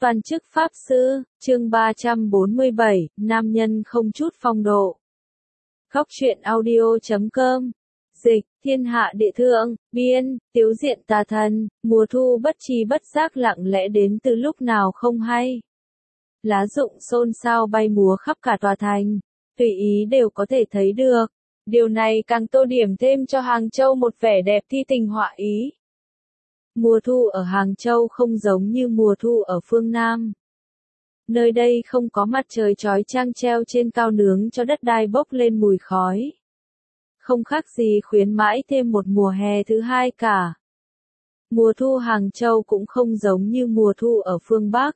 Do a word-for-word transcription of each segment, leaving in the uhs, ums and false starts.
Toàn chức Pháp Sư, chương ba trăm bốn mươi bảy, nam nhân không chút phong độ. Góc truyện audio chấm com. Dịch, thiên hạ địa thượng, biên, tiếu diện tà thần, mùa thu bất tri bất giác lặng lẽ đến từ lúc nào không hay. Lá rụng xôn xao bay múa khắp cả tòa thành, tùy ý đều có thể thấy được. Điều này càng tô điểm thêm cho Hàng Châu một vẻ đẹp thi tình họa ý. Mùa thu ở Hàng Châu không giống như mùa thu ở phương Nam. Nơi đây không có mặt trời chói chang treo trên cao nướng cho đất đai bốc lên mùi khói. Không khác gì khuyến mãi thêm một mùa hè thứ hai cả. Mùa thu Hàng Châu cũng không giống như mùa thu ở phương Bắc.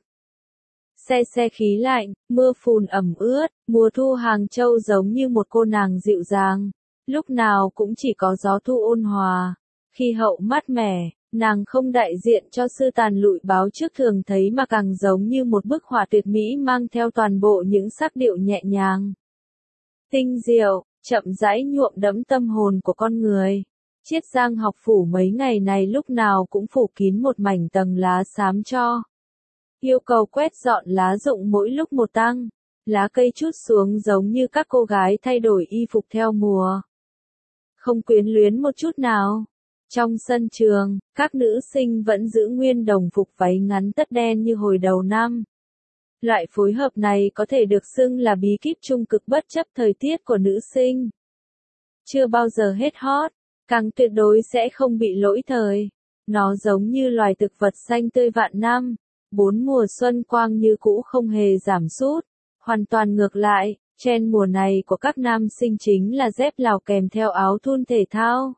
Se se khí lạnh, mưa phùn ẩm ướt, mùa thu Hàng Châu giống như một cô nàng dịu dàng. Lúc nào cũng chỉ có gió thu ôn hòa, khí hậu mát mẻ. Nàng không đại diện cho sư tàn lụi báo trước thường thấy mà càng giống như một bức họa tuyệt mỹ mang theo toàn bộ những sắc điệu nhẹ nhàng, tinh diệu, chậm rãi nhuộm đẫm tâm hồn của con người. Chiết Giang học phủ mấy ngày này lúc nào cũng phủ kín một mảnh tầng lá xám cho. Yêu cầu quét dọn lá rụng mỗi lúc một tăng, lá cây trút xuống giống như các cô gái thay đổi y phục theo mùa. Không quyến luyến một chút nào. Trong sân trường, các nữ sinh vẫn giữ nguyên đồng phục váy ngắn tất đen như hồi đầu năm. Loại phối hợp này có thể được xưng là bí kíp trung cực bất chấp thời tiết của nữ sinh. Chưa bao giờ hết hot, càng tuyệt đối sẽ không bị lỗi thời. Nó giống như loài thực vật xanh tươi vạn năm, bốn mùa xuân quang như cũ không hề giảm sút. Hoàn toàn ngược lại, trend mùa này của các nam sinh chính là dép lào kèm theo áo thun thể thao.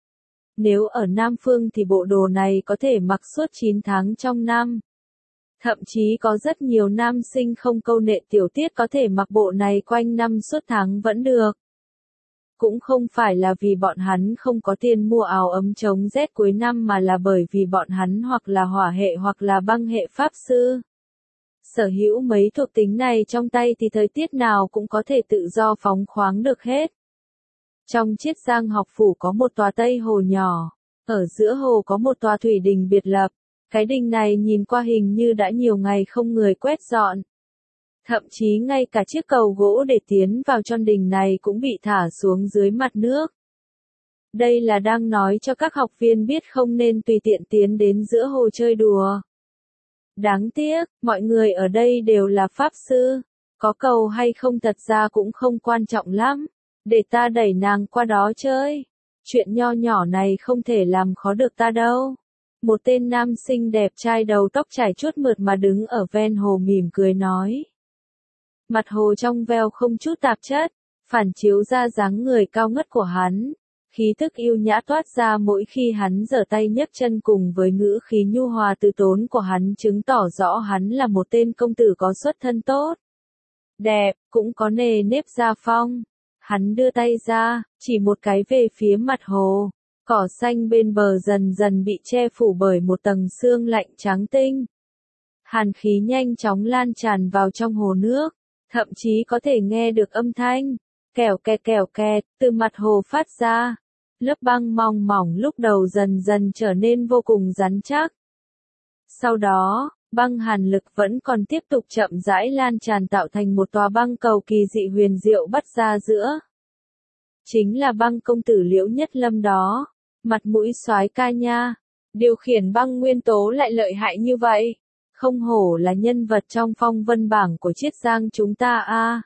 Nếu ở Nam Phương thì bộ đồ này có thể mặc suốt chín tháng trong năm. Thậm chí có rất nhiều nam sinh không câu nệ tiểu tiết có thể mặc bộ này quanh năm suốt tháng vẫn được. Cũng không phải là vì bọn hắn không có tiền mua áo ấm chống rét cuối năm mà là bởi vì bọn hắn hoặc là hỏa hệ hoặc là băng hệ pháp sư. Sở hữu mấy thuộc tính này trong tay thì thời tiết nào cũng có thể tự do phóng khoáng được hết. Trong Chiết Giang học phủ có một tòa Tây Hồ nhỏ, ở giữa hồ có một tòa thủy đình biệt lập, cái đình này nhìn qua hình như đã nhiều ngày không người quét dọn. Thậm chí ngay cả chiếc cầu gỗ để tiến vào trong đình này cũng bị thả xuống dưới mặt nước. Đây là đang nói cho các học viên biết không nên tùy tiện tiến đến giữa hồ chơi đùa. Đáng tiếc, mọi người ở đây đều là pháp sư, có cầu hay không thật ra cũng không quan trọng lắm. Để ta đẩy nàng qua đó chơi. Chuyện nho nhỏ này không thể làm khó được ta đâu. Một tên nam sinh đẹp trai đầu tóc trải chuốt mượt mà đứng ở ven hồ mỉm cười nói. Mặt hồ trong veo không chút tạp chất, phản chiếu ra dáng người cao ngất của hắn. Khí thức yêu nhã toát ra mỗi khi hắn giở tay nhấc chân cùng với ngữ khí nhu hòa từ tốn của hắn chứng tỏ rõ hắn là một tên công tử có xuất thân tốt. Đẹp, cũng có nề nếp gia phong. Hắn đưa tay ra, chỉ một cái về phía mặt hồ. Cỏ xanh bên bờ dần dần bị che phủ bởi một tầng sương lạnh trắng tinh. Hàn khí nhanh chóng lan tràn vào trong hồ nước, thậm chí có thể nghe được âm thanh kèo kẹt kèo kẹt từ mặt hồ phát ra. Lớp băng mỏng mỏng lúc đầu dần dần trở nên vô cùng rắn chắc. Sau đó, băng hàn lực vẫn còn tiếp tục chậm rãi lan tràn tạo thành một tòa băng cầu kỳ dị huyền diệu bắt ra giữa. Chính là băng công tử Liễu Nhất Lâm đó. Mặt mũi soái ca nha. Điều khiển băng nguyên tố lại lợi hại như vậy. Không hổ là nhân vật trong phong vân bảng của Chiết Giang chúng ta a. À.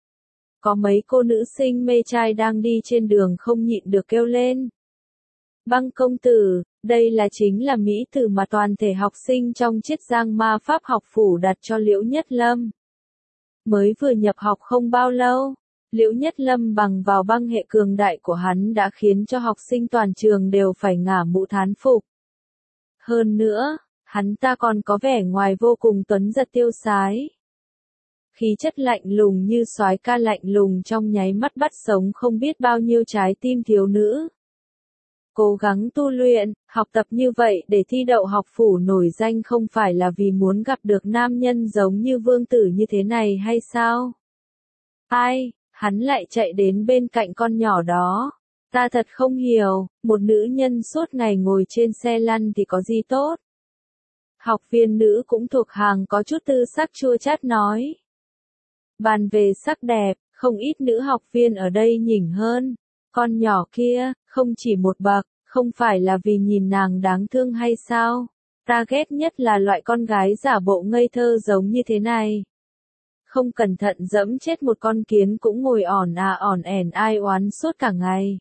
Có mấy cô nữ sinh mê trai đang đi trên đường không nhịn được kêu lên. Băng công tử, đây là chính là mỹ tử mà toàn thể học sinh trong Chiết Giang ma pháp học phủ đặt cho Liễu Nhất Lâm. Mới vừa nhập học không bao lâu, Liễu Nhất Lâm bằng vào băng hệ cường đại của hắn đã khiến cho học sinh toàn trường đều phải ngả mũ thán phục. Hơn nữa, hắn ta còn có vẻ ngoài vô cùng tuấn giật tiêu sái. Khí chất lạnh lùng như soái ca lạnh lùng trong nháy mắt bắt sống không biết bao nhiêu trái tim thiếu nữ. Cố gắng tu luyện, học tập như vậy để thi đậu học phủ nổi danh không phải là vì muốn gặp được nam nhân giống như vương tử như thế này hay sao? Ai, hắn lại chạy đến bên cạnh con nhỏ đó. Ta thật không hiểu, một nữ nhân suốt ngày ngồi trên xe lăn thì có gì tốt? Học viên nữ cũng thuộc hàng có chút tư sắc chua chát nói. Bàn về sắc đẹp, không ít nữ học viên ở đây nhỉnh hơn. Con nhỏ kia, không chỉ một bậc, không phải là vì nhìn nàng đáng thương hay sao? Ta ghét nhất là loại con gái giả bộ ngây thơ giống như thế này. Không cẩn thận dẫm chết một con kiến cũng ngồi ỏn à ỏn ẻn ai oán suốt cả ngày.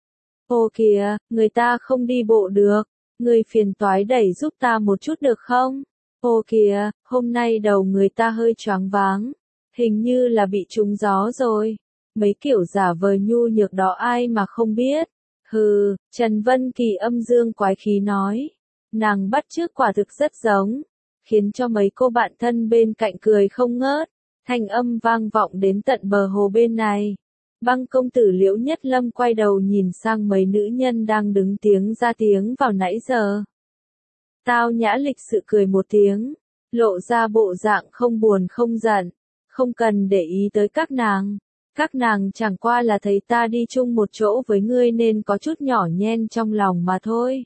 Ô kìa, người ta không đi bộ được, người phiền toái đẩy giúp ta một chút được không? Ô kìa, hôm nay đầu người ta hơi choáng váng, hình như là bị trúng gió rồi. Mấy kiểu giả vờ nhu nhược đó ai mà không biết. Hừ, Trần Vân Kỳ âm dương quái khí nói. Nàng bắt chước quả thực rất giống, khiến cho mấy cô bạn thân bên cạnh cười không ngớt. Thanh âm vang vọng đến tận bờ hồ bên này. Băng công tử Liễu Nhất Lâm quay đầu nhìn sang mấy nữ nhân đang đứng tiếng ra tiếng vào nãy giờ. Tao nhã lịch sự cười một tiếng, lộ ra bộ dạng không buồn không giận, không cần để ý tới các nàng. Các nàng chẳng qua là thấy ta đi chung một chỗ với ngươi nên có chút nhỏ nhen trong lòng mà thôi.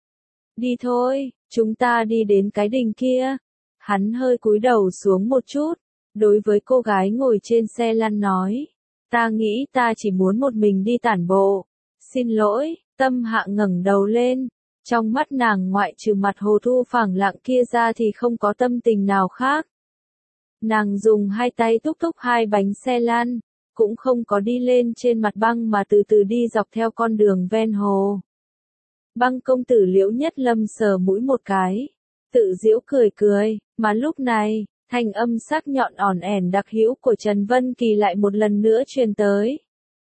Đi thôi, chúng ta đi đến cái đình kia. Hắn hơi cúi đầu xuống một chút, đối với cô gái ngồi trên xe lăn nói. Ta nghĩ ta chỉ muốn một mình đi tản bộ. Xin lỗi, Tâm Hạ ngẩng đầu lên. Trong mắt nàng ngoại trừ mặt hồ thu phẳng lặng kia ra thì không có tâm tình nào khác. Nàng dùng hai tay thúc thúc hai bánh xe lăn, cũng không có đi lên trên mặt băng mà từ từ đi dọc theo con đường ven hồ. Băng công tử Liễu Nhất Lâm sờ mũi một cái, tự giễu cười cười, mà lúc này, thanh âm sắc nhọn ỏn ẻn đặc hữu của Trần Vân Kỳ lại một lần nữa truyền tới.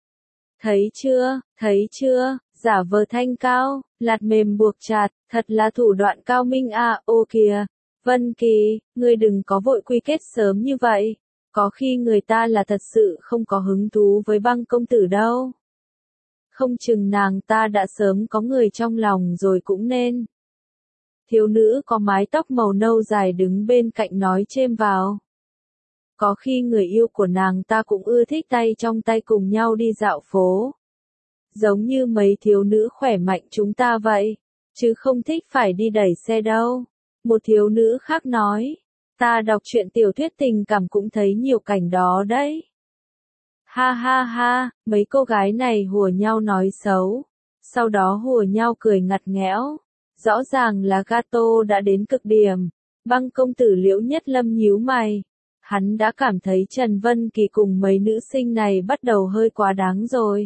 Thấy chưa, thấy chưa, giả vờ thanh cao, lạt mềm buộc chặt, thật là thủ đoạn cao minh à, ô kìa. Vân Kỳ, ngươi đừng có vội quy kết sớm như vậy, có khi người ta là thật sự không có hứng thú với băng công tử đâu. Không chừng nàng ta đã sớm có người trong lòng rồi cũng nên. Thiếu nữ có mái tóc màu nâu dài đứng bên cạnh nói chêm vào. Có khi người yêu của nàng ta cũng ưa thích tay trong tay cùng nhau đi dạo phố. Giống như mấy thiếu nữ khỏe mạnh chúng ta vậy, chứ không thích phải đi đẩy xe đâu. Một thiếu nữ khác nói, ta đọc truyện tiểu thuyết tình cảm cũng thấy nhiều cảnh đó đấy. Ha ha ha, mấy cô gái này hùa nhau nói xấu, sau đó hùa nhau cười ngặt nghẽo. Rõ ràng là gato đã đến cực điểm. Băng công tử Liễu Nhất Lâm nhíu mày. Hắn đã cảm thấy Trần Vân Kỳ cùng mấy nữ sinh này bắt đầu hơi quá đáng rồi.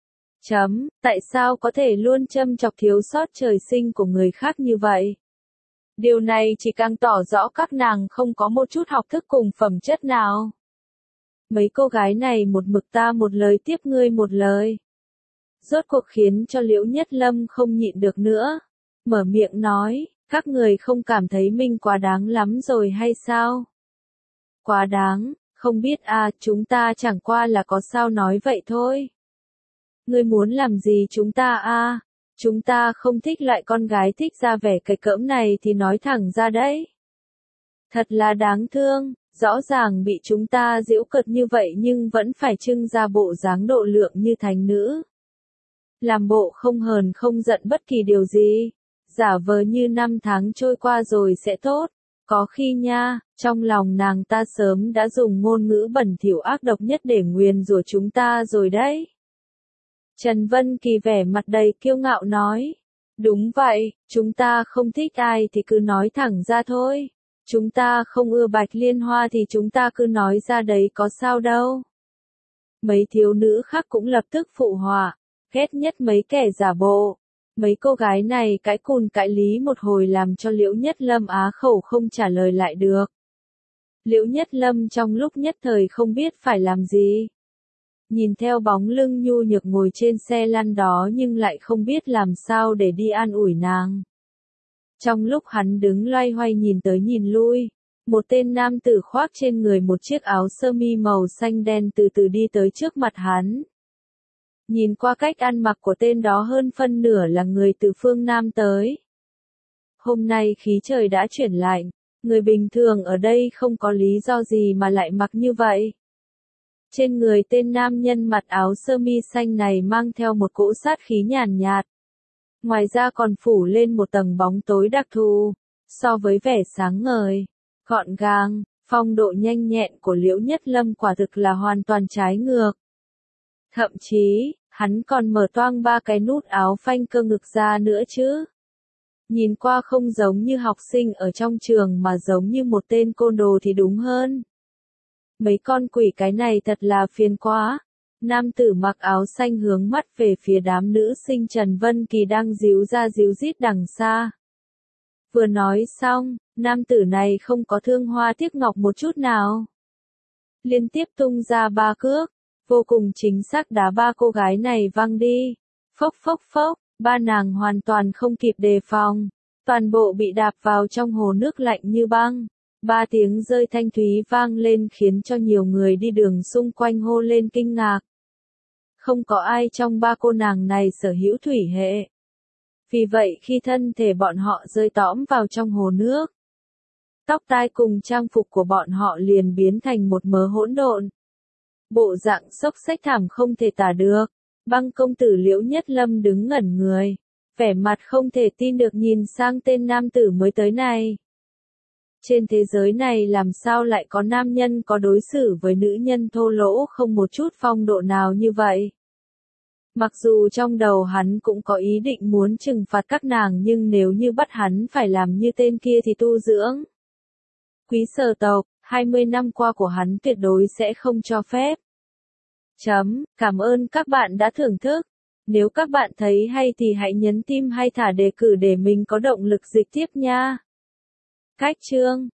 Chấm, tại sao có thể luôn châm chọc thiếu sót trời sinh của người khác như vậy? Điều này chỉ càng tỏ rõ các nàng không có một chút học thức cùng phẩm chất nào. Mấy cô gái này một mực ta một lời tiếp ngươi một lời. Rốt cuộc khiến cho Liễu Nhất Lâm không nhịn được nữa. Mở miệng nói, các người không cảm thấy mình quá đáng lắm rồi hay sao? Quá đáng, không biết à, chúng ta chẳng qua là có sao nói vậy thôi. Ngươi muốn làm gì chúng ta à? Chúng ta không thích loại con gái thích ra vẻ cái cỡm này thì nói thẳng ra đấy. Thật là đáng thương, rõ ràng bị chúng ta giễu cợt như vậy nhưng vẫn phải trưng ra bộ dáng độ lượng như thánh nữ. Làm bộ không hờn không giận bất kỳ điều gì. Giả vờ như năm tháng trôi qua rồi sẽ tốt. Có khi nha, trong lòng nàng ta sớm đã dùng ngôn ngữ bẩn thỉu ác độc nhất để nguyền rủa chúng ta rồi đấy. Trần Vân Kỳ vẻ mặt đầy kiêu ngạo nói. Đúng vậy, chúng ta không thích ai thì cứ nói thẳng ra thôi. Chúng ta không ưa Bạch Liên Hoa thì chúng ta cứ nói ra đấy có sao đâu. Mấy thiếu nữ khác cũng lập tức phụ họa, ghét nhất mấy kẻ giả bộ. Mấy cô gái này cãi cùn cãi lý một hồi làm cho Liễu Nhất Lâm á khẩu không trả lời lại được. Liễu Nhất Lâm trong lúc nhất thời không biết phải làm gì. Nhìn theo bóng lưng nhu nhược ngồi trên xe lăn đó nhưng lại không biết làm sao để đi an ủi nàng. Trong lúc hắn đứng loay hoay nhìn tới nhìn lui, một tên nam tử khoác trên người một chiếc áo sơ mi màu xanh đen từ từ đi tới trước mặt hắn. Nhìn qua cách ăn mặc của tên đó hơn phân nửa là người từ phương Nam tới. Hôm nay khí trời đã chuyển lạnh, người bình thường ở đây không có lý do gì mà lại mặc như vậy. Trên người tên nam nhân mặc áo sơ mi xanh này mang theo một cỗ sát khí nhàn nhạt. Ngoài ra còn phủ lên một tầng bóng tối đặc thù, So với vẻ sáng ngời, gọn gàng, phong độ nhanh nhẹn của Liễu Nhất Lâm quả thực là hoàn toàn trái ngược. Thậm chí, hắn còn mở toang ba cái nút áo phanh cơ ngực ra nữa chứ. Nhìn qua không giống như học sinh ở trong trường mà giống như một tên côn đồ thì đúng hơn. Mấy con quỷ cái này thật là phiền quá. Nam tử mặc áo xanh hướng mắt về phía đám nữ sinh Trần Vân Kỳ đang díu ra díu dít đằng xa. Vừa nói xong, nam tử này không có thương hoa tiếc ngọc một chút nào. Liên tiếp tung ra ba cước, vô cùng chính xác đá ba cô gái này văng đi. Phốc phốc phốc, ba nàng hoàn toàn không kịp đề phòng. Toàn bộ bị đạp vào trong hồ nước lạnh như băng. Ba tiếng rơi thanh thúy vang lên khiến cho nhiều người đi đường xung quanh hô lên kinh ngạc. Không có ai trong ba cô nàng này sở hữu thủy hệ. Vì vậy khi thân thể bọn họ rơi tõm vào trong hồ nước, tóc tai cùng trang phục của bọn họ liền biến thành một mớ hỗn độn. Bộ dạng xốc xếch thảm không thể tả được. Băng công tử Liễu Nhất Lâm đứng ngẩn người, vẻ mặt không thể tin được nhìn sang tên nam tử mới tới này. Trên thế giới này làm sao lại có nam nhân có đối xử với nữ nhân thô lỗ không một chút phong độ nào như vậy? Mặc dù trong đầu hắn cũng có ý định muốn trừng phạt các nàng nhưng nếu như bắt hắn phải làm như tên kia thì tu dưỡng. Quý sở tộc, hai mươi năm qua của hắn tuyệt đối sẽ không cho phép. Chấm, cảm ơn các bạn đã thưởng thức. Nếu các bạn thấy hay thì hãy nhấn tim hay thả đề cử để mình có động lực dịch tiếp nha. Cách chương